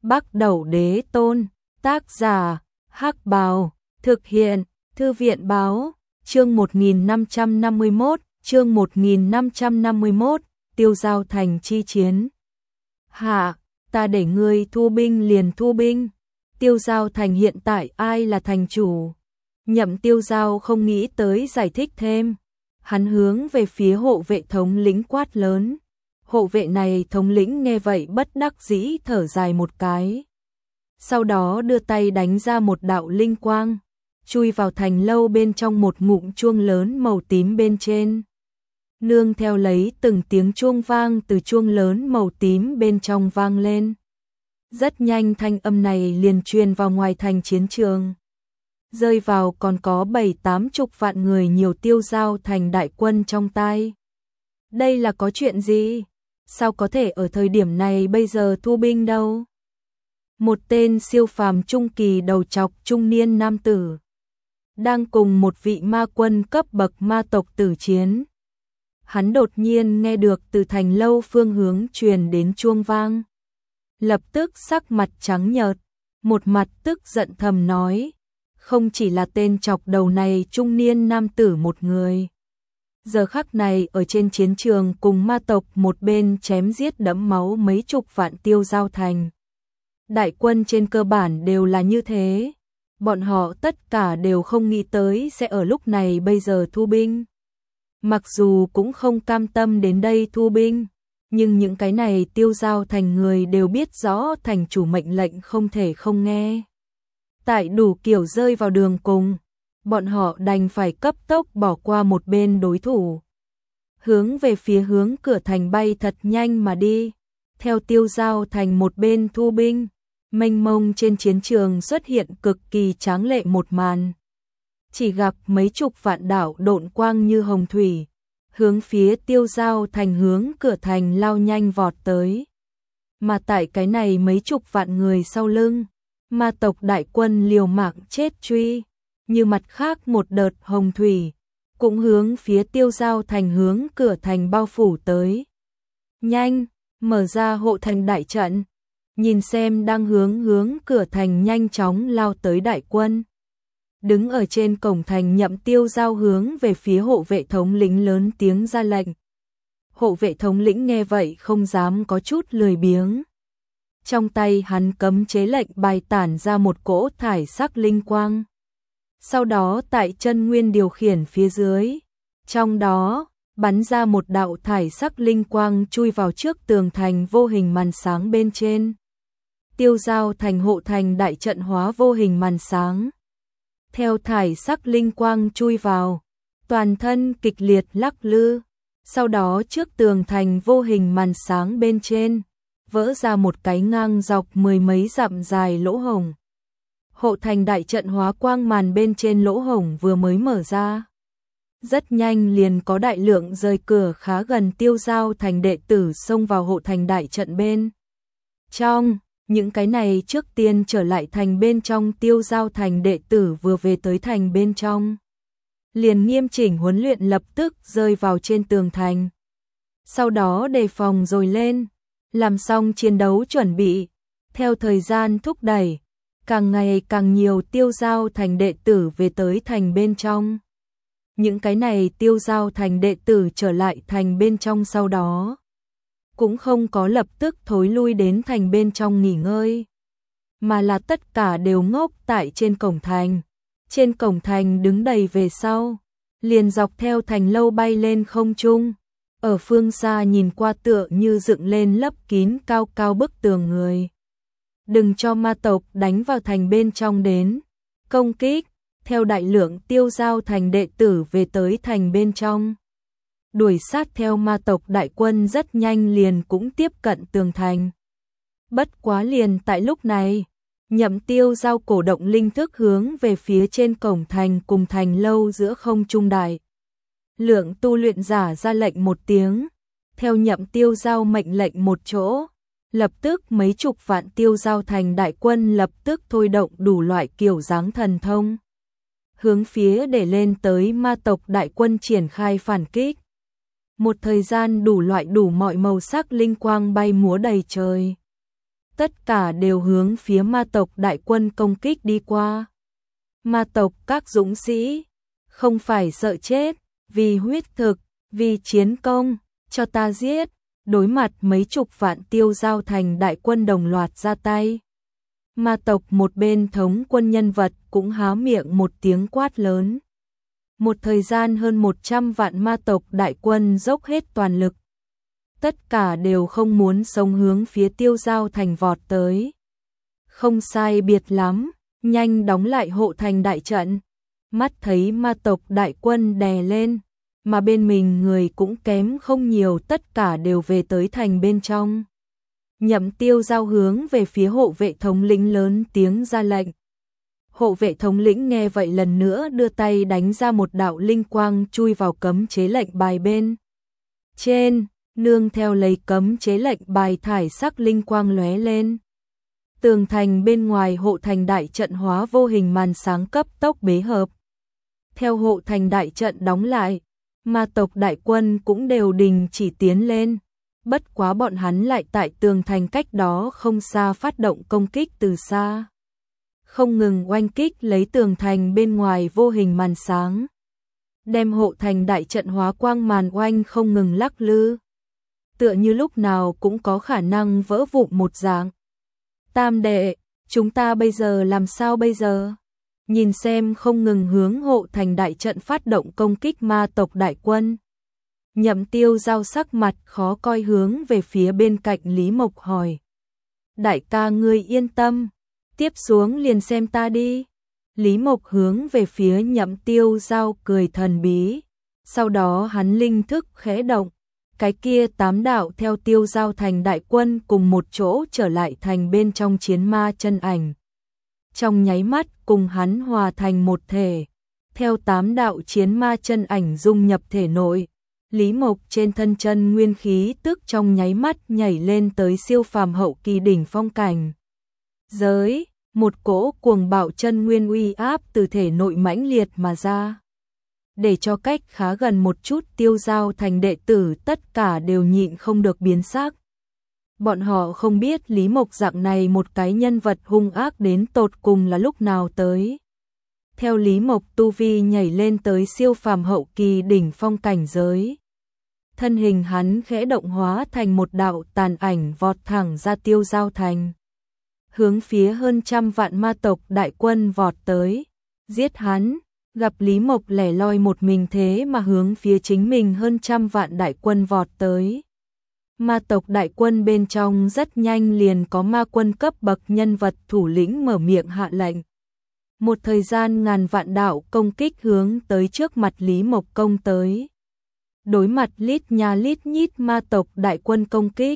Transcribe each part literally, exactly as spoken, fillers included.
Bắc Đẩu Đế Tôn, tác giả, Hắc Bào, thực hiện, Thư viện Báo, chương một nghìn năm trăm năm mươi mốt, chương một nghìn năm trăm năm mươi mốt, Tiêu Giao Thành chi chiến. Hạ, ta để ngươi thu binh liền thu binh. Tiêu Giao Thành hiện tại ai là thành chủ? Nhậm Tiêu Giao không nghĩ tới giải thích thêm. Hắn hướng về phía hộ vệ thống lĩnh quát lớn. Hộ vệ này thống lĩnh nghe vậy bất đắc dĩ thở dài một cái. Sau đó đưa tay đánh ra một đạo linh quang, chui vào thành lâu bên trong một ngụm chuông lớn màu tím bên trên. Nương theo lấy từng tiếng chuông vang từ chuông lớn màu tím bên trong vang lên. Rất nhanh thanh âm này liền truyền vào ngoài thành chiến trường. Rơi vào còn có bảy tám chục vạn người nhiều Tiêu Giao Thành đại quân trong tay. Đây là có chuyện gì? Sao có thể ở thời điểm này bây giờ thu binh đâu? Một tên siêu phàm trung kỳ đầu trọc trung niên nam tử đang cùng một vị ma quân cấp bậc ma tộc tử chiến. Hắn đột nhiên nghe được từ thành lâu phương hướng truyền đến chuông vang. Lập tức sắc mặt trắng nhợt, một mặt tức giận thầm nói, không chỉ là tên chọc đầu này trung niên nam tử một người. Giờ khắc này ở trên chiến trường cùng ma tộc một bên chém giết đẫm máu mấy chục vạn Tiêu Giao Thành. Đại quân trên cơ bản đều là như thế. Bọn họ tất cả đều không nghĩ tới sẽ ở lúc này bây giờ thu binh. Mặc dù cũng không cam tâm đến đây thu binh, nhưng những cái này Tiêu Giao Thành người đều biết rõ thành chủ mệnh lệnh không thể không nghe. Tại đủ kiểu rơi vào đường cùng, bọn họ đành phải cấp tốc bỏ qua một bên đối thủ. Hướng về phía hướng cửa thành bay thật nhanh mà đi. Theo Tiêu Giao Thành một bên thu binh, mênh mông trên chiến trường xuất hiện cực kỳ tráng lệ một màn. Chỉ gặp mấy chục vạn đạo độn quang như hồng thủy, hướng phía Tiêu Giao Thành hướng cửa thành lao nhanh vọt tới. Mà tại cái này mấy chục vạn người sau lưng, ma tộc đại quân liều mạng chết truy, như mặt khác một đợt hồng thủy, cũng hướng phía Tiêu Giao Thành hướng cửa thành bao phủ tới. Nhanh, mở ra hộ thành đại trận, nhìn xem đang hướng hướng cửa thành nhanh chóng lao tới đại quân. Đứng ở trên cổng thành Nhậm Tiêu Giao hướng về phía hộ vệ thống lĩnh lớn tiếng ra lệnh. Hộ vệ thống lĩnh nghe vậy không dám có chút lười biếng. Trong tay hắn cấm chế lệnh bài tản ra một cỗ thải sắc linh quang. Sau đó tại chân nguyên điều khiển phía dưới, trong đó bắn ra một đạo thải sắc linh quang chui vào trước tường thành vô hình màn sáng bên trên. Tiêu Giao Thành hộ thành đại trận hóa vô hình màn sáng. Theo thải sắc linh quang chui vào, toàn thân kịch liệt lắc lư, sau đó trước tường thành vô hình màn sáng bên trên, vỡ ra một cái ngang dọc mười mấy dặm dài lỗ hổng. Hộ thành đại trận hóa quang màn bên trên lỗ hổng vừa mới mở ra. Rất nhanh liền có đại lượng rời cửa khá gần Tiêu Giao Thành đệ tử xông vào hộ thành đại trận bên trong. Những cái này trước tiên trở lại thành bên trong Tiêu Giao Thành đệ tử vừa về tới thành bên trong. Liền nghiêm chỉnh huấn luyện lập tức rơi vào trên tường thành. Sau đó đề phòng rồi lên, làm xong chiến đấu chuẩn bị. Theo thời gian thúc đẩy, càng ngày càng nhiều Tiêu Giao Thành đệ tử về tới thành bên trong. Những cái này Tiêu Giao Thành đệ tử trở lại thành bên trong sau đó cũng không có lập tức thối lui đến thành bên trong nghỉ ngơi, mà là tất cả đều ngốc tại trên cổng thành. Trên cổng thành đứng đầy về sau, liền dọc theo thành lâu bay lên không trung. Ở phương xa nhìn qua tựa như dựng lên lấp kín cao cao bức tường người. Đừng cho ma tộc đánh vào thành bên trong đến. Công kích, theo đại lượng Tiêu Giao Thành đệ tử về tới thành bên trong. Đuổi sát theo ma tộc đại quân rất nhanh liền cũng tiếp cận tường thành. Bất quá liền tại lúc này, Nhậm Tiêu Giao cổ động linh thức hướng về phía trên cổng thành cùng thành lâu giữa không trung đại. Lượng tu luyện giả ra lệnh một tiếng, theo Nhậm Tiêu Giao mệnh lệnh một chỗ, lập tức mấy chục vạn Tiêu Giao Thành đại quân lập tức thôi động đủ loại kiểu dáng thần thông. Hướng phía để lên tới ma tộc đại quân triển khai phản kích. Một thời gian đủ loại đủ mọi màu sắc linh quang bay múa đầy trời. tất cả đều hướng phía ma tộc đại quân công kích đi qua. Ma tộc các dũng sĩ, không phải sợ chết, vì huyết thực, vì chiến công, cho ta giết. Đối mặt mấy chục vạn Tiêu Giao Thành đại quân đồng loạt ra tay. Ma tộc một bên thống quân nhân vật cũng há miệng một tiếng quát lớn. Một thời gian hơn một trăm vạn ma tộc đại quân dốc hết toàn lực. Tất cả đều không muốn sống hướng phía Tiêu Giao Thành vọt tới. Không sai biệt lắm, nhanh đóng lại hộ thành đại trận. Mắt thấy ma tộc đại quân đè lên, mà bên mình người cũng kém không nhiều, tất cả đều về tới thành bên trong. Nhậm Tiêu Giao hướng về phía hộ vệ thống lĩnh lớn tiếng ra lệnh. Hộ vệ thống lĩnh nghe vậy lần nữa đưa tay đánh ra một đạo linh quang chui vào cấm chế lệnh bài bên trên, nương theo lấy cấm chế lệnh bài thải sắc linh quang lóe lên. Tường thành bên ngoài hộ thành đại trận hóa vô hình màn sáng cấp tốc bế hợp. Theo hộ thành đại trận đóng lại, ma tộc đại quân cũng đều đình chỉ tiến lên. Bất quá bọn hắn lại tại tường thành cách đó không xa phát động công kích từ xa. Không ngừng oanh kích lấy tường thành bên ngoài vô hình màn sáng. Đem hộ thành đại trận hóa quang màn oanh không ngừng lắc lư. Tựa như lúc nào cũng có khả năng vỡ vụn một dạng. Tam đệ, chúng ta bây giờ làm sao bây giờ? Nhìn xem không ngừng hướng hộ thành đại trận phát động công kích ma tộc đại quân. Nhậm Tiêu Giao sắc mặt khó coi hướng về phía bên cạnh Lý Mộc hỏi. Đại ca ngươi yên tâm, tiếp xuống liền xem ta đi. Lý Mộc hướng về phía Nhậm Tiêu Giao cười thần bí. Sau đó hắn linh thức khẽ động. Cái kia tám đạo theo Tiêu Giao Thành đại quân cùng một chỗ trở lại thành bên trong chiến ma chân ảnh. Trong nháy mắt cùng hắn hòa thành một thể. Theo tám đạo chiến ma chân ảnh dung nhập thể nội. Lý Mộc trên thân chân nguyên khí tức trong nháy mắt nhảy lên tới siêu phàm hậu kỳ đỉnh phong cảnh. Giới, một cỗ cuồng bạo chân nguyên uy áp từ thể nội mãnh liệt mà ra. Để cho cách khá gần một chút Tiêu Giao Thành đệ tử tất cả đều nhịn không được biến sắc. Bọn họ không biết Lý Mộc dạng này một cái nhân vật hung ác đến tột cùng là lúc nào tới. Theo Lý Mộc tu vi nhảy lên tới siêu phàm hậu kỳ đỉnh phong cảnh giới. Thân hình hắn khẽ động hóa thành một đạo tàn ảnh vọt thẳng ra Tiêu Giao Thành. Hướng phía hơn trăm vạn ma tộc đại quân vọt tới. Giết hắn, gặp Lý Mộc lẻ loi một mình thế mà hướng phía chính mình hơn trăm vạn đại quân vọt tới. Ma tộc đại quân bên trong rất nhanh liền có ma quân cấp bậc nhân vật thủ lĩnh mở miệng hạ lệnh. Một thời gian ngàn vạn đạo công kích hướng tới trước mặt Lý Mộc công tới. Đối mặt lít nha lít nhít ma tộc đại quân công kích.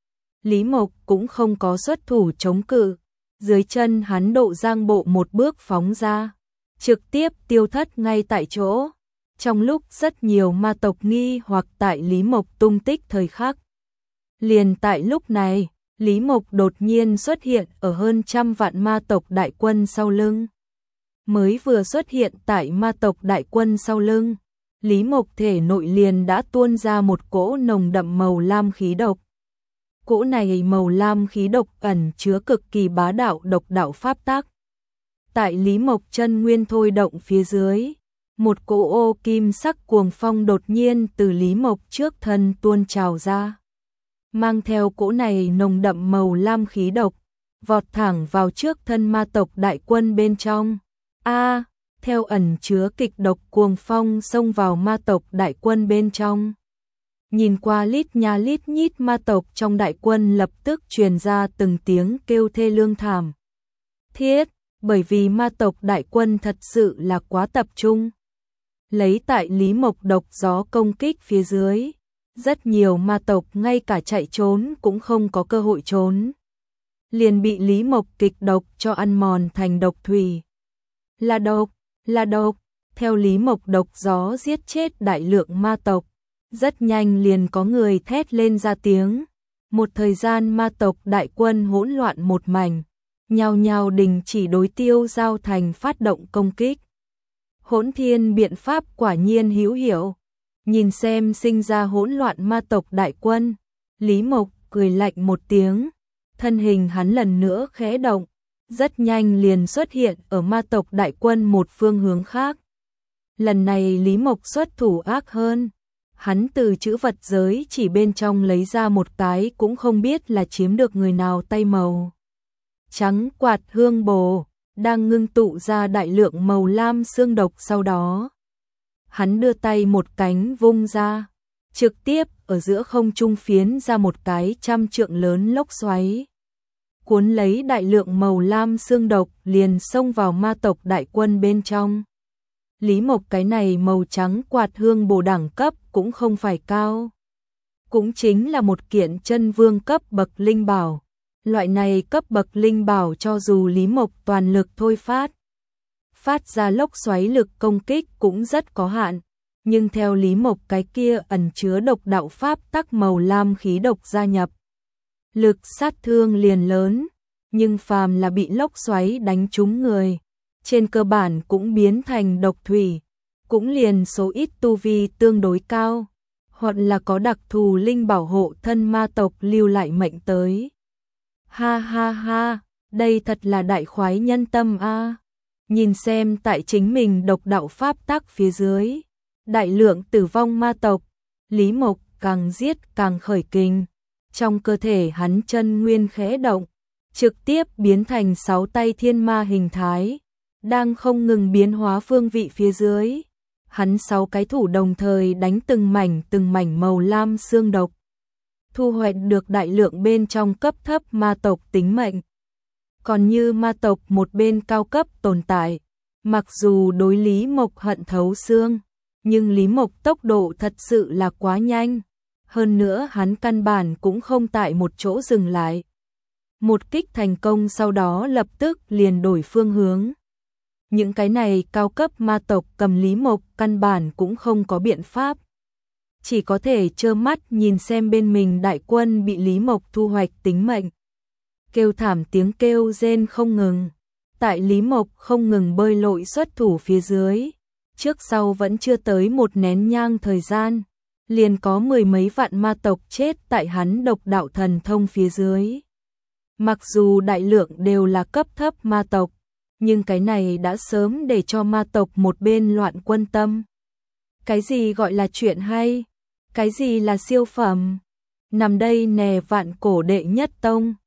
Lý Mộc cũng không có xuất thủ chống cự. Dưới chân hắn độ giang bộ một bước phóng ra. Trực tiếp tiêu thất ngay tại chỗ. Trong lúc rất nhiều ma tộc nghi hoặc tại Lý Mộc tung tích thời khắc. Liền tại lúc này, Lý Mộc đột nhiên xuất hiện ở hơn trăm vạn ma tộc đại quân sau lưng. Mới vừa xuất hiện tại ma tộc đại quân sau lưng, Lý Mộc thể nội liền đã tuôn ra một cỗ nồng đậm màu lam khí độc. Cỗ này màu lam khí độc ẩn chứa cực kỳ bá đạo độc đạo pháp tắc. Tại Lý Mộc chân nguyên thôi động phía dưới, một cỗ ô kim sắc cuồng phong đột nhiên từ Lý Mộc trước thân tuôn trào ra. Mang theo cỗ này nồng đậm màu lam khí độc, vọt thẳng vào trước thân ma tộc đại quân bên trong. A, theo ẩn chứa kịch độc cuồng phong xông vào ma tộc đại quân bên trong. Nhìn qua lít nha lít nhít ma tộc trong đại quân lập tức truyền ra từng tiếng kêu thê lương thảm thiết, bởi vì ma tộc đại quân thật sự là quá tập trung. Lấy tại Lý Mộc độc gió công kích phía dưới, rất nhiều ma tộc ngay cả chạy trốn cũng không có cơ hội trốn. Liền bị Lý Mộc kịch độc cho ăn mòn thành độc thủy. Là độc, là độc, theo Lý Mộc độc gió giết chết đại lượng ma tộc. Rất nhanh liền có người thét lên ra tiếng. Một thời gian ma tộc đại quân hỗn loạn một mảnh, nhao nhao đình chỉ đối Tiêu Giao Thành phát động công kích. Hỗn thiên biện pháp quả nhiên hữu hiệu. Nhìn xem sinh ra hỗn loạn ma tộc đại quân, Lý Mộc cười lạnh một tiếng, thân hình hắn lần nữa khẽ động, rất nhanh liền xuất hiện ở ma tộc đại quân một phương hướng khác. Lần này Lý Mộc xuất thủ ác hơn, hắn từ chữ vật giới chỉ bên trong lấy ra một cái cũng không biết là chiếm được người nào tay màu trắng quạt hương bồ, đang ngưng tụ ra đại lượng màu lam xương độc. Sau đó hắn đưa tay một cánh vung ra, trực tiếp ở giữa không trung phiến ra một cái trăm trượng lớn lốc xoáy, cuốn lấy đại lượng màu lam xương độc liền xông vào ma tộc đại quân bên trong. Lý Mộc cái này màu trắng quạt hương bồ đẳng cấp cũng không phải cao, cũng chính là một kiện chân vương cấp bậc linh bảo. Loại này cấp bậc linh bảo cho dù Lý Mộc toàn lực thôi phát, phát ra lốc xoáy lực công kích cũng rất có hạn, nhưng theo Lý Mộc cái kia ẩn chứa độc đạo pháp tắc màu lam khí độc gia nhập, lực sát thương liền lớn, nhưng phàm là bị lốc xoáy đánh trúng người, trên cơ bản cũng biến thành độc thủy, cũng liền số ít tu vi tương đối cao, hoặc là có đặc thù linh bảo hộ thân ma tộc lưu lại mệnh tới. Ha ha ha, đây thật là đại khoái nhân tâm a. À. Nhìn xem tại chính mình độc đạo pháp tắc phía dưới, đại lượng tử vong ma tộc, Lý Mộc càng giết càng khởi kình, trong cơ thể hắn chân nguyên khẽ động, trực tiếp biến thành sáu tay thiên ma hình thái, đang không ngừng biến hóa phương vị phía dưới. Hắn sáu cái thủ đồng thời đánh từng mảnh từng mảnh màu lam xương độc, thu hoạch được đại lượng bên trong cấp thấp ma tộc tính mệnh. Còn như ma tộc một bên cao cấp tồn tại, mặc dù đối Lý Mộc hận thấu xương, nhưng Lý Mộc tốc độ thật sự là quá nhanh, hơn nữa hắn căn bản cũng không tại một chỗ dừng lại. Một kích thành công sau đó lập tức liền đổi phương hướng. Những cái này cao cấp ma tộc cầm Lý Mộc căn bản cũng không có biện pháp, chỉ có thể trơ mắt nhìn xem bên mình đại quân bị Lý Mộc thu hoạch tính mệnh. Kêu thảm tiếng kêu rên không ngừng, tại Lý Mộc không ngừng bơi lội xuất thủ phía dưới, trước sau vẫn chưa tới một nén nhang thời gian, liền có mười mấy vạn ma tộc chết tại hắn độc đạo thần thông phía dưới. Mặc dù đại lượng đều là cấp thấp ma tộc, nhưng cái này đã sớm để cho ma tộc một bên loạn quân tâm. Cái gì gọi là chuyện hay? Cái gì là siêu phẩm? Nằm đây nè vạn cổ đệ nhất tông.